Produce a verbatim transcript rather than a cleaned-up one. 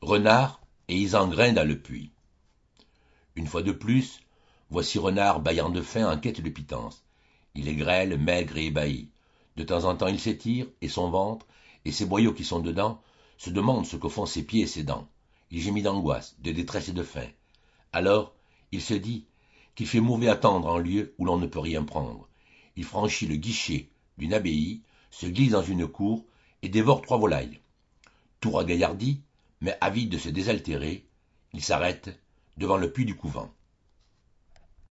Renard et Isengrin dans le puits. Une fois de plus, voici Renard bâillant de faim en quête de pitance. Il est grêle, maigre et ébahi. De temps en temps il s'étire, et son ventre, et ses boyaux qui sont dedans, se demandent ce que font ses pieds et ses dents. Il gémit d'angoisse, de détresse et de faim. Alors, il se dit qu'il fait mauvais attendre en lieu où l'on ne peut rien prendre. Il franchit le guichet d'une abbaye, se glisse dans une cour et dévore trois volailles. Tout ragaillardi, mais avide de se désaltérer, il s'arrête devant le puits du couvent.